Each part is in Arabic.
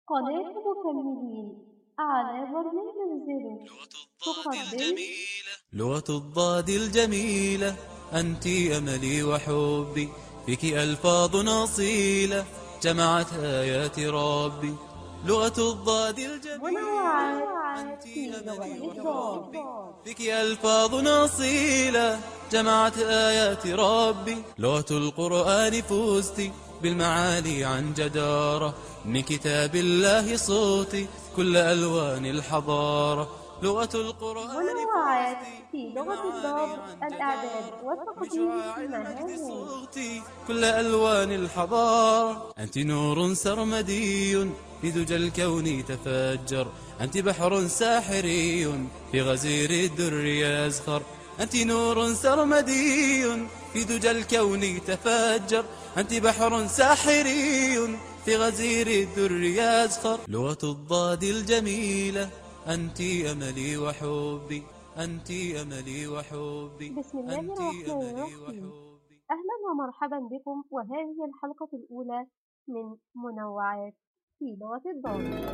قناة مكملين أعلى برنامج زر تقدم لغة الضاد الجميلة، أنت أملي وحبي، فيك ألفاظ أصيلة جمعت آيات ربي. لغة الضاد الجميلة، منوعات أنت في لغة أملي الضاد. وحبي، فيك ألفاظ أصيلة جمعت آيات ربي. لغة القرآن فزت بالمعالي عن جدارة، من كتاب الله صوتي كل ألوان الحضارة. لغة القرآن منوعات فزت في لغة بالمعالي الضاد. عن الإعداد جدارة، من والتقديم شعاع المجد مهام. صوتي كل ألوان الحضارة. أنت نور سرمدي في دجى الكون تفجر، أنت بحر ساحري في غزير الدر يزخر. أنت نور سرمدي في دجى الكون تفجر، أنت بحر ساحري في غزير الدر يزخر. لغة الضاد الجميلة، أنت أملي وحبي، أنت أملي وحبي، بسم الله أنت الرحمن أملي الرحيم. وحبي. أهلا ومرحبا بكم، وهذه الحلقة الأولى من منوعات في لغة الضاد.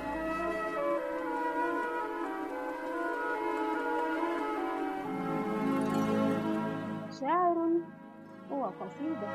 شاعر وقصيدة.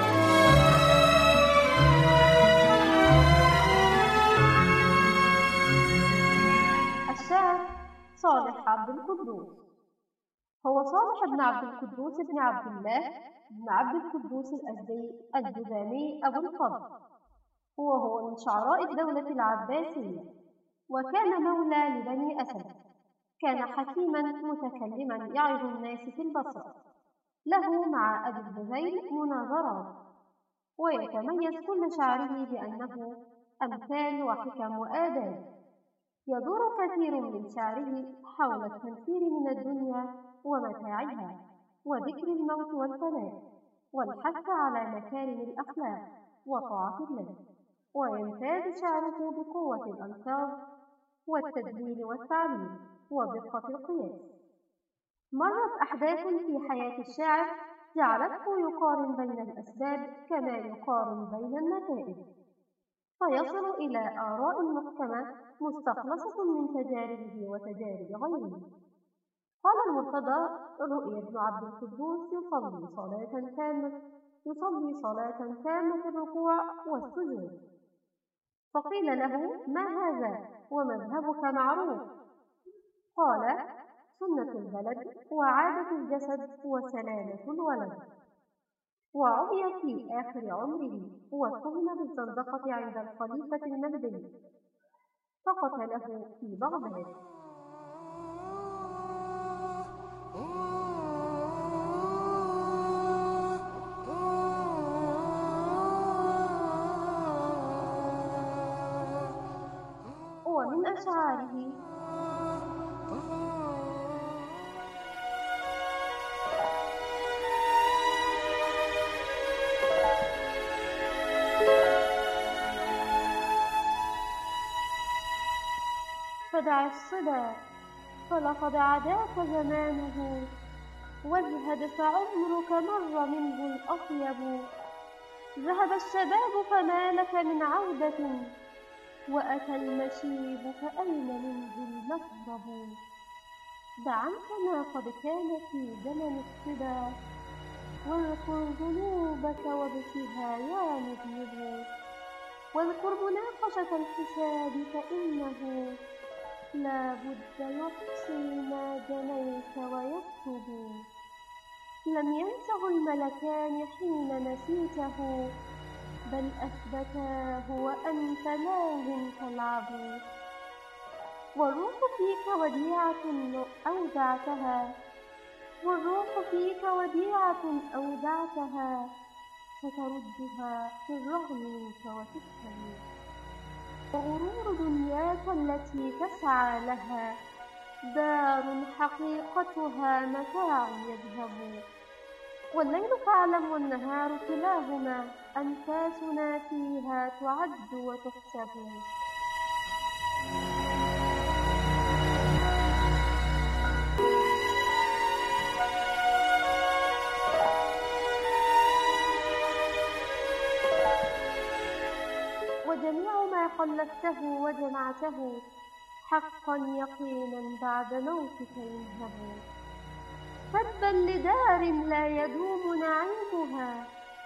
الشاعر صالح عبد القدوس. هو صالح بن عبد القدوس بن عبد الله بن عبد القدوس الأزدي الجذامي أبو الفضل، وهو من شعراء الدولة العباسية، وكان مولى لبني أسد. كان حكيما متكلما يعظ الناس في البصرة، له مع أبي الهذيل مناظرات، ويتميز كل شعره بأنه أمثال وحكم وآداب. يدور كثير من شعره حول التنفير من الدنيا ومتاعها، وذكر الموت والفناء، والحث على مكارم الأخلاق وطاعة الله. ويمتاز شعره بقوة الألفاظ والتدليل والتعليل ودقة القياس. مرت أحداث في حياة الشاعر جعلته يقارن بين الأسباب كما يقارن بين النتائج، فيصل إلى آراء محكمة مستخلصة من تجاربه وتجارب غيره. قال المرتضى: رؤي ابن عبد القدوس يصلي صلاة تامة الركوع والسجود، فقيل له: ما هذا ومذهبك معروف؟ قال: سنة البلد وعادة الجسد وسلامة الولد. وعُمي في آخر عمره، واتهم بالزندقة عند الخليفة المهدي، فقتله في بغداد. ومن أشعاره: فدع الصبا فلقد عداك زمانه، واجهد فعمرك مر منه الأطيب. ذهب الشباب فما لك من عودة، وأتى المشيب فأين منه المهرب. دع عنك ما قد كان في زمن الصبا، واذكر ذنوبك وابكها يا مذنب. واذكر مناقشة الحساب، فإنه لا بد يحصي ما جنيت ويكتب. لم ينسه الملكان حين نسيته، بل أثبتاه وأنت لاهٍ تلعب. والروح فيك وديعة أودعتها، ستردها في الرغم منك وتفهم. وغرور دنياك التي تسعى لها، دار حقيقتها متاع يذهب. والليل فاعلم والنهار كلاهما، أنفاسنا فيها تعد وتحسب. وجميع ما خلفته وجمعته حقا يقينا بعد موتك ينهب. تبا لدار لا يدوم نعيمها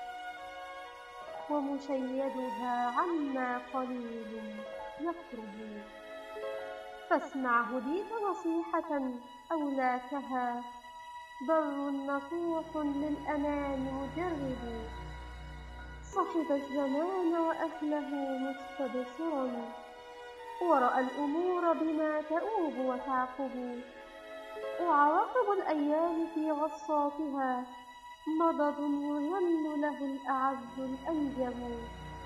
ومشيدها عما قليل يقرب. فاسمع هديت نصيحة أولاكها بر نصوح للأمان مجرب. صحب الزمان وأهله مستبصرا ورأى الأمور بما تؤوب وتعقب. وعواقب الأيام في غصاتها مضض يظل له الأعز الأنجب.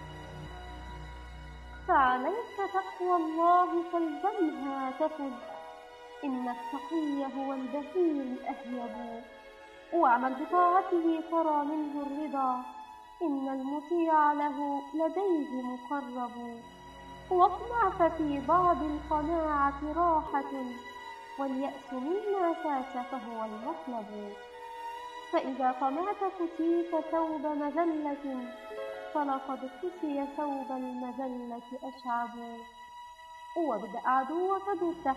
فعليك تقوى الله فالزمها تفد إن التقي هو البهيم الأهيب. واعمل بطاعته ترى منه الرضا إن المطيع له لديه مقرب. واطمع ففي بعض القناعة راحة واليأس مما فات فهو المطلب. فإذا طمعت كسيت ثوب مذلة فلقد كسي ثوب المذلة أشعب. وابدأ عدوك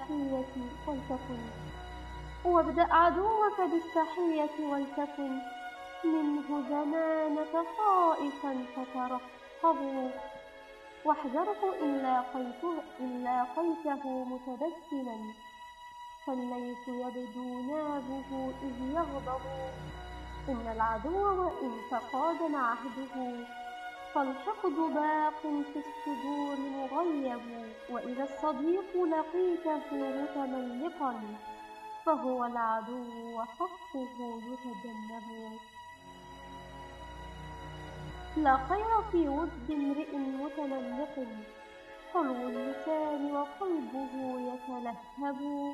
بالتحية ولتكن منه زمانك خائفا فترقب. واحذره إن لاقيته متبسما فالليث يبدو نابه إذ يغضب. إن العدو وإن تقادم عهده فالحقد باق في الصدور مغيب. وإذا الصديق لقيته متملقا فهو العدو وحقه يتجنب. لا خير في ود امرئ متملق حلو اللسان وقلبه يتلهب.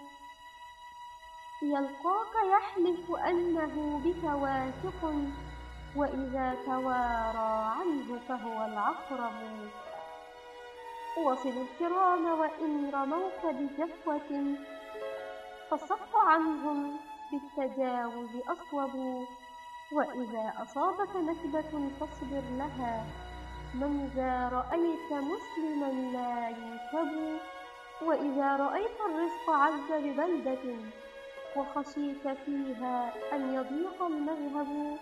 يلقاك يحلف أنه بك واثق وإذا توارى عنه فهو العقرب. وصل الكرام وإن رموك بجفوة فالصف عنهم بالتجاوز أصوب. وإذا أصابك نكبة فاصبر لها من ذا رأيت مسلما لا ينكب. وإذا رأيت الرزق عز ببلدة وخشيت فيها أن يضيق المذهب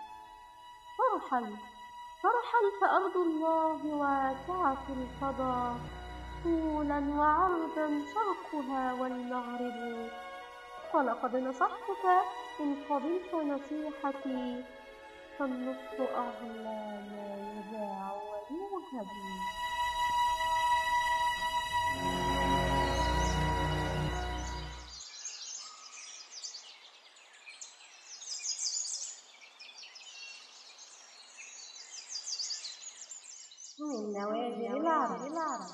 فارحل فأرض الله واسعة الفضاء طولا وعرضا شرقها والمغرب. ولقد نصحتك إن قبلت نصيحتي فالنصح أغلى ما يذاع ويوهب. من نوادر العرب.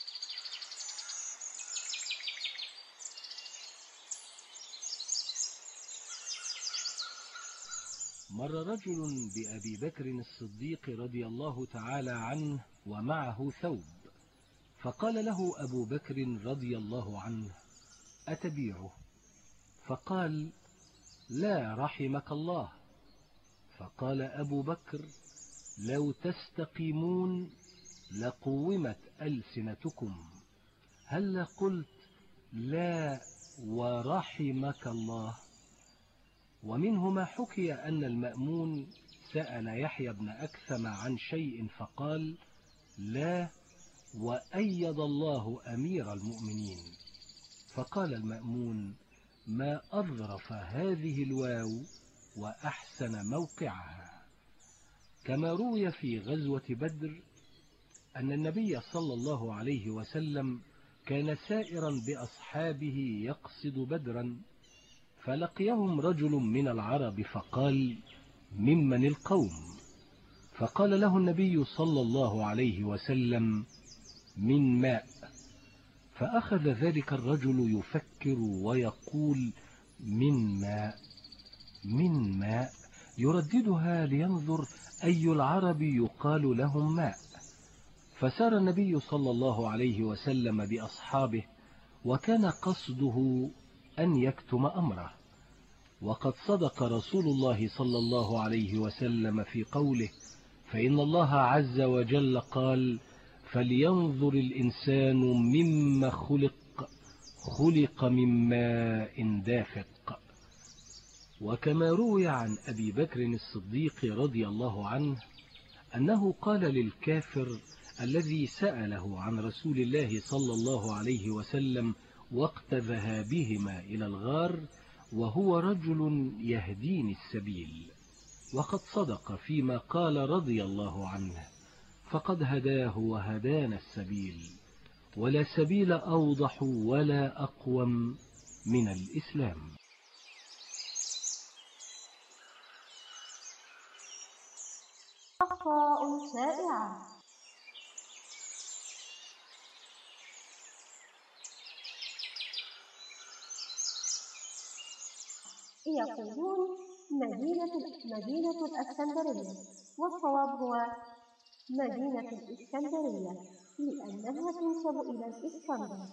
مر رجل بأبي بكر الصديق رضي الله تعالى عنه ومعه ثوب، فقال له أبو بكر رضي الله عنه: أتبيعه؟ فقال: لا رحمك الله. فقال أبو بكر: لو تستقيمون لقومت ألسنتكم، هل قلت لا ورحمك الله؟ ومنه ما حكي أن المأمون سأل يحيى بن أكثم عن شيء فقال: لا وأيد الله أمير المؤمنين. فقال المأمون: ما أظرف هذه الواو وأحسن موقعها. كما روي في غزوة بدر أن النبي صلى الله عليه وسلم كان سائرا بأصحابه يقصد بدرا، فلقيهم رجل من العرب فقال: ممن القوم؟ فقال له النبي صلى الله عليه وسلم: من ماء. فأخذ ذلك الرجل يفكر ويقول: من ماء من ماء، يرددها لينظر أي العرب يقال لهم ماء. فسار النبي صلى الله عليه وسلم بأصحابه وكان قصده أن يكتم أمره. وقد صدق رسول الله صلى الله عليه وسلم في قوله: فإن الله عز وجل قال: فلينظر الإنسان مما خلق من ماء دافق. وكما روي عن أبي بكر الصديق رضي الله عنه أنه قال للكافر الذي سأله عن رسول الله صلى الله عليه وسلم وقت ذهابهما إلى الغار: وهو رجل يهديني السبيل. وقد صدق فيما قال رضي الله عنه، فقد هداه وهدانا السبيل، ولا سبيل أوضح ولا أقوم من الإسلام. أخطاء شائعة. يقولون مدينة الإسكندرية، والصواب هو مدينة الإسكندرية لأنها تنسب إلى الإسكندر.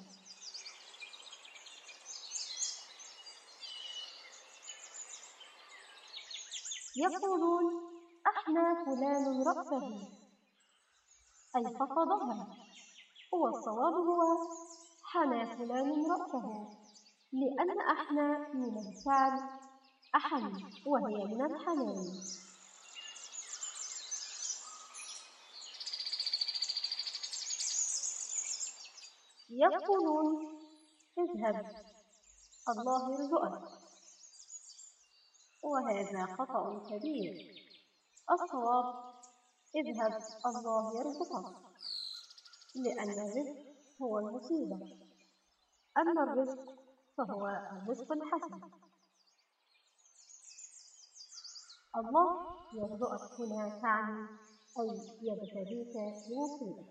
يقولون أحنى فلان رأسه أي فقدها، والصواب هو حنى فلان رأسه لأن أحنى من الفعل أحن، وهي من الحنان. يقولون اذهب الله يرزقك، وهذا خطأ كبير. الصواب اذهب الله يرزقك، لأن الرزق هو المصيبة، أما الرزق فهو الرزق الحسن. الله يرزقك هنا تعني أي يبتليك بمصيبة.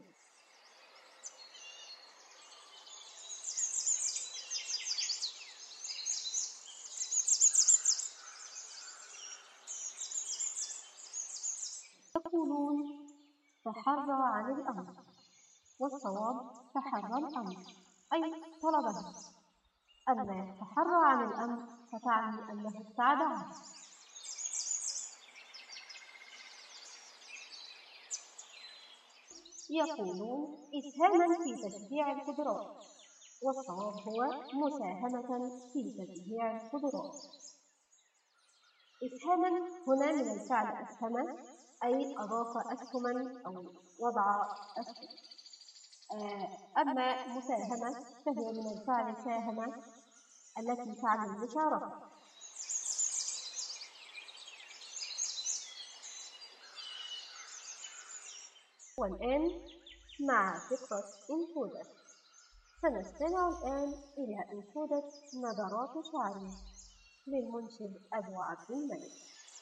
يقولون تحرى عن الأمر، والصواب تحرى الأمر أي طلبه، أما تحرى عن الأمر فتعني أنه ابتعد عنه. يقولون إسهاما في تشجيع القدرات، والصواب هو مساهمة في تشجيع القدرات. إسهاما هنا من الفعل أسهم، أي أضاف أسهما أو وضع أسهم. أما مساهمة فهي من الفعل ساهم التي تعني المشاركة. والآن مع فقرة أنشودة، سنستمع الآن إلى أنشودة نبرات شعري للمنشد أبو عبد الملك.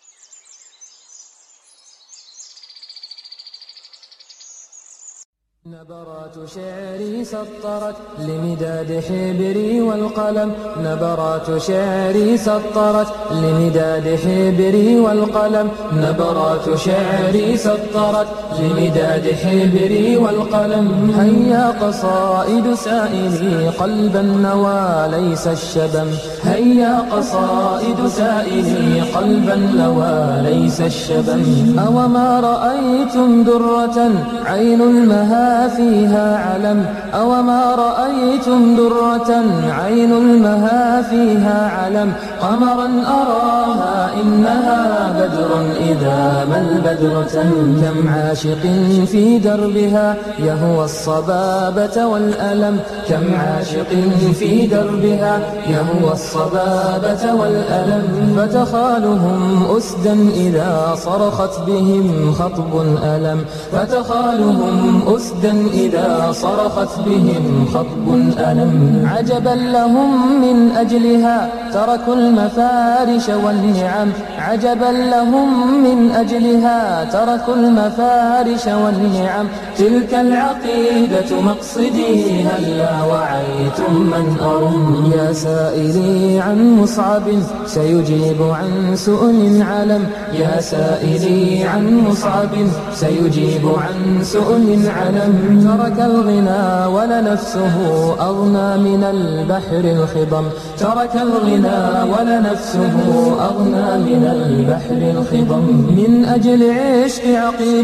نبرات شعري سطرت لمداد حبري والقلم، نبرات شعري سطرت لمداد حبري والقلم، نبرات شعري سطرت لمداد حبري والقلم. هيا قصائد سائلي قلب النوى ليس الشبم، هيا قصائد سائلي قلب النوى ليس الشبم. أوما رأيتم درة عين المها فيها علم، أوما رأيتم درة عين المها فيها علم. قمرا أراها إنها بدر إذا ما البدر تم. كم عاشق في دربها يهوى الصبابة والألم، كم عاشق في دربها يهوى الصبابة والألم. فتخالهم أسدا إذا صرخت بهم خطب ألم، فتخالهم أسدا إذا صرخت بهم خطب ألم. عجبا لهم من أجلها تركوا المفارش والنعم، عجبا لهم من أجلها تركوا المفارش والنعم. تلك العقيدة مقصدي هلا وعيتم من أرم. يا سائلي عن مصعب سيجيب عن سؤل علم، يا سائلي عن مصعب سيجيب عن سؤل علم. ترك الغنى ولنفسه أغنى من البحر الخضم، ترك الغنى ولنفسه أغنى من البحر الخضم. من أجل عشق عقيدة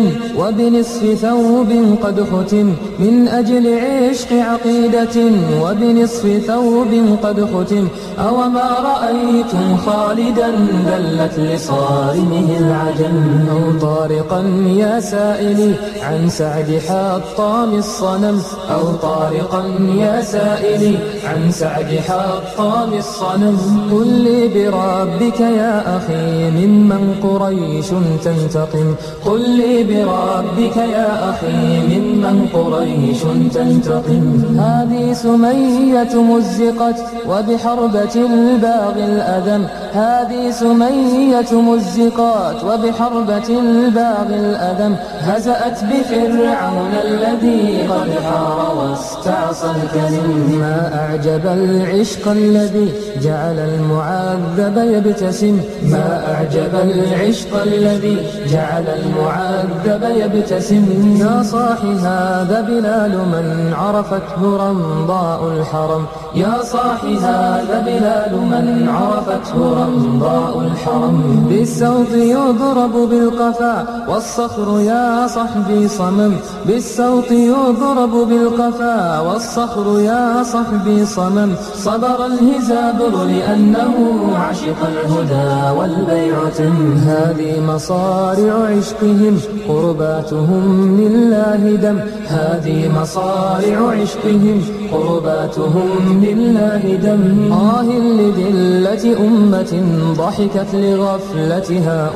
وبنصف ثوب قد ختم من أجل عشق عقيدة، وبنصف ثوب قد ختم. أوما رأيتم خالدا ذلت لصارمه العجم، أو طارقا يا سائلي عن سعد حطام الصنم، أو طارقا يا سائلي عن سعد حطام الصنم. قل لي بربك يا أخي ممن قريش تنتقم، قل لي بربك يا أخي ممن قريش تنتقم. هذه سمية مزقت وبحربة الباغي الأدم، هذه سمية مزقات وبحربة الباغي الأدم. هزأت بفرعون الذي قد حار واستعصى الكلم، ما أعجب العشق الذي جعل المعذب يبتسم، ما أعجب العشق الذي جعل المعذب يبتسم. يا صاح هذا بلال من عرفته رمضاء الحرم، يا صاح هذا بلال من عرفته رمضاء الحرم. بالسوط يضرب بالقفا والصخر يا صحبي صمم، بالسوط يضرب بالقفا والصخر يا صحبي صمم. صبر الهزابر لأنه عشق الهدى والبيع تم، هذه مصارع عشقهم قرباتهم لله دم، هذه مصارع عشقهم قرباتهم لله دم. لذلة أمة ضحكت لغفلتها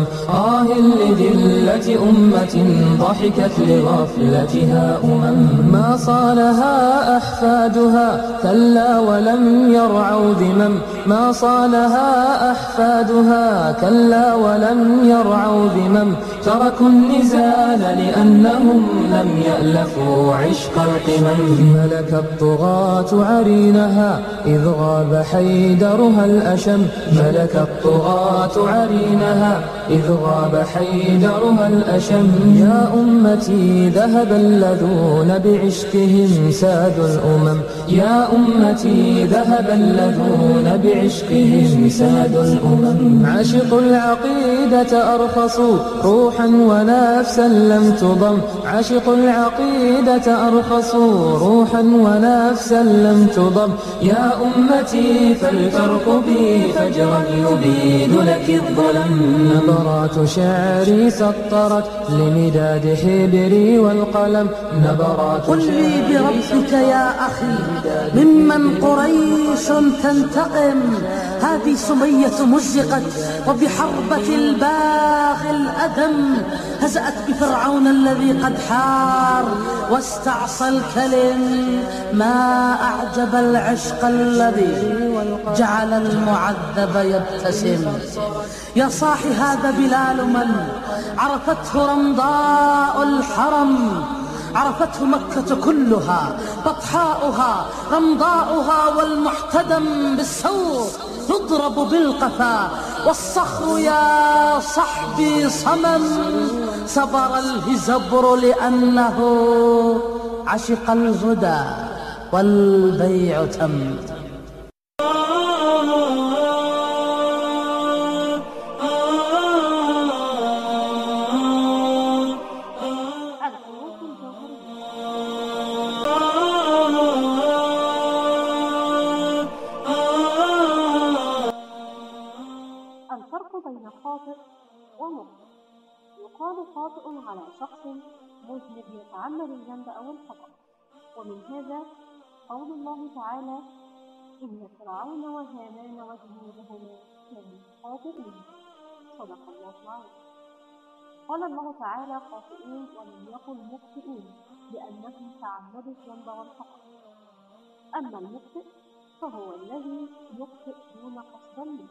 لذلة أمة ضحكت لغفلتها ما صالها أحفادها كلا ولم يرعوا ذمم، ما صالها أحفادها كلا ولم يرعوا ذمم. تركوا النزال لأنهم لم يألفوا عشق القمم. ملك الطغاة عرينها إذ غاب حيدرها الأشم، ملك الطغاة عرينها إذ غاب حيدرها الأشم. يا أمتي ذهب الذون بعشقهم ساد الأمم، يا أمتي ذهب الذون بعشقهم ساد الأمم. عشقوا العقيدة أرخصوا روحا ونفسا لم تضم، عشقوا العقيدة أرخصوا روحا ونفسا لم تضم. يا أمتي فلترقبي فجرا يبيد لك الظلم. نبرات شعري سطرت لمداد حبري والقلم، نبرات قل لي بربك يا أخي ممن قريش تنتقم. هذه سمية مزقت وبحربة الباغي الأدم، هزأت بفرعون الذي قد حار واستعصى الكلم. ما أعجب العشق الذي جعل المعذب يبتسم. يا صاح هذا بلال من عرفته رمضاء الحرم، عرفته مكة كلها بطحاؤها رمضاؤها، والمحتدم بالسوق يضرب بالقفا والصخر يا صحبي صمم. صبر الهزبر لأنه عشق الهدى والبيع تم. الفرق بين خاطئ ومخطئ. يقال خاطئ على شخص مذنب يتعمد الذنب أو الخطأ، ومن هذا قول الله تعالى: إن فرعون وهامان وجنودهما كانوا خاطئين. صدق الله العظيم. قال الله تعالى خاطئين ولم يقل مخطئين لأنهم تعمدوا الذنب والخطأ. أما المخطئ فهو الذي يخطئ دون قصد منه.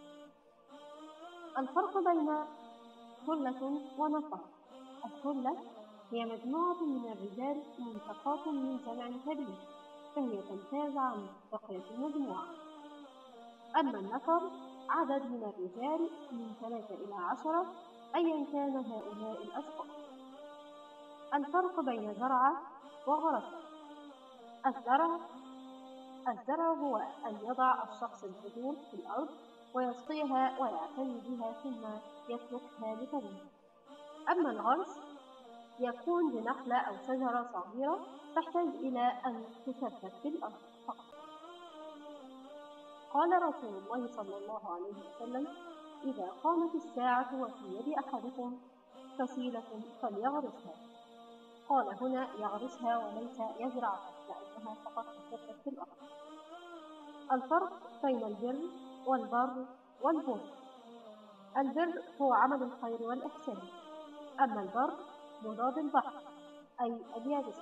الفرق بين ثلة ونفر. الثلة هي مجموعة من الرجال منتقاة من جمع كبير، فهي تمتاز عن بقية المجموعة. أما النفر عدد من الرجال من 3 إلى 10 أيا كان هؤلاء الأشخاص. الفرق بين زرع وغرس. الزرع هو أن يضع الشخص البذور في الأرض ويسقيها ويعتني بها ثم يتركها لتنمو. أما الغرس يكون بنخلة أو شجرة صغيرة تحتاج إلى أن تثبت في الأرض فقط. قال رسول الله صلى الله عليه وسلم: إذا قامت الساعة وفي يد أحدكم فسيلة فليغرسها. قال هنا يغرسها وليس يزرعها، لأنها فقط تثبت في الأرض. الفرق بين البر والبر والبر: البر هو عمل الخير والإحسان، أما البر مضاد البحر أي اليابسة.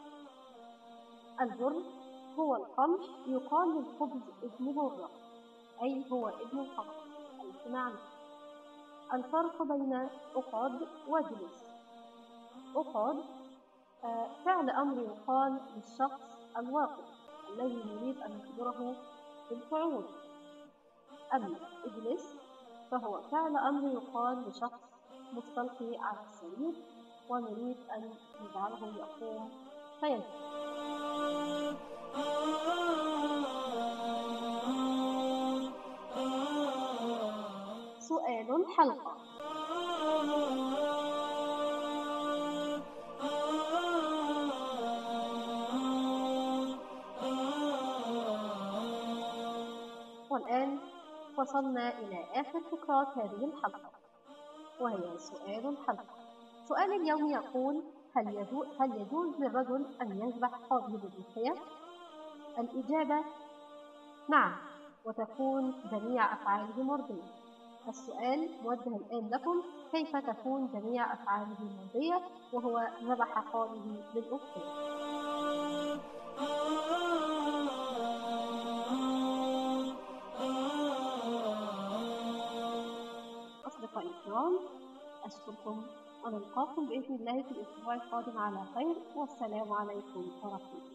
البر هو القمح، يقال للخبز ابن برة أي هو ابن القمح أي معنى. الفرق بين أقاد وجلس: أقاد فعل أمر يقال للشخص الواقف الذي نريد أن نخبره بالفعول، أما اجلس فهو فعل أمر يقال لشخص مستلقي على السرير ونريد أن نجعله يقوم فيجلس. سؤال الحلقة: والآن وصلنا إلى آخر فقرات هذه الحلقة، وهي سؤال الحلقة. سؤال اليوم يقول: هل يجوز للرجل أن يذبح قاضي بالضحية؟ الإجابة نعم، وتكون جميع أفعاله مرضية. السؤال موجه الآن لكم: كيف تكون جميع أفعاله مرضية وهو ذبح قاضيه بالأضحية؟ أصدقائي الكرام، أشكركم ونلقاكم بإذن الله في الأسبوع القادم على خير، والسلام عليكم ورحمة الله.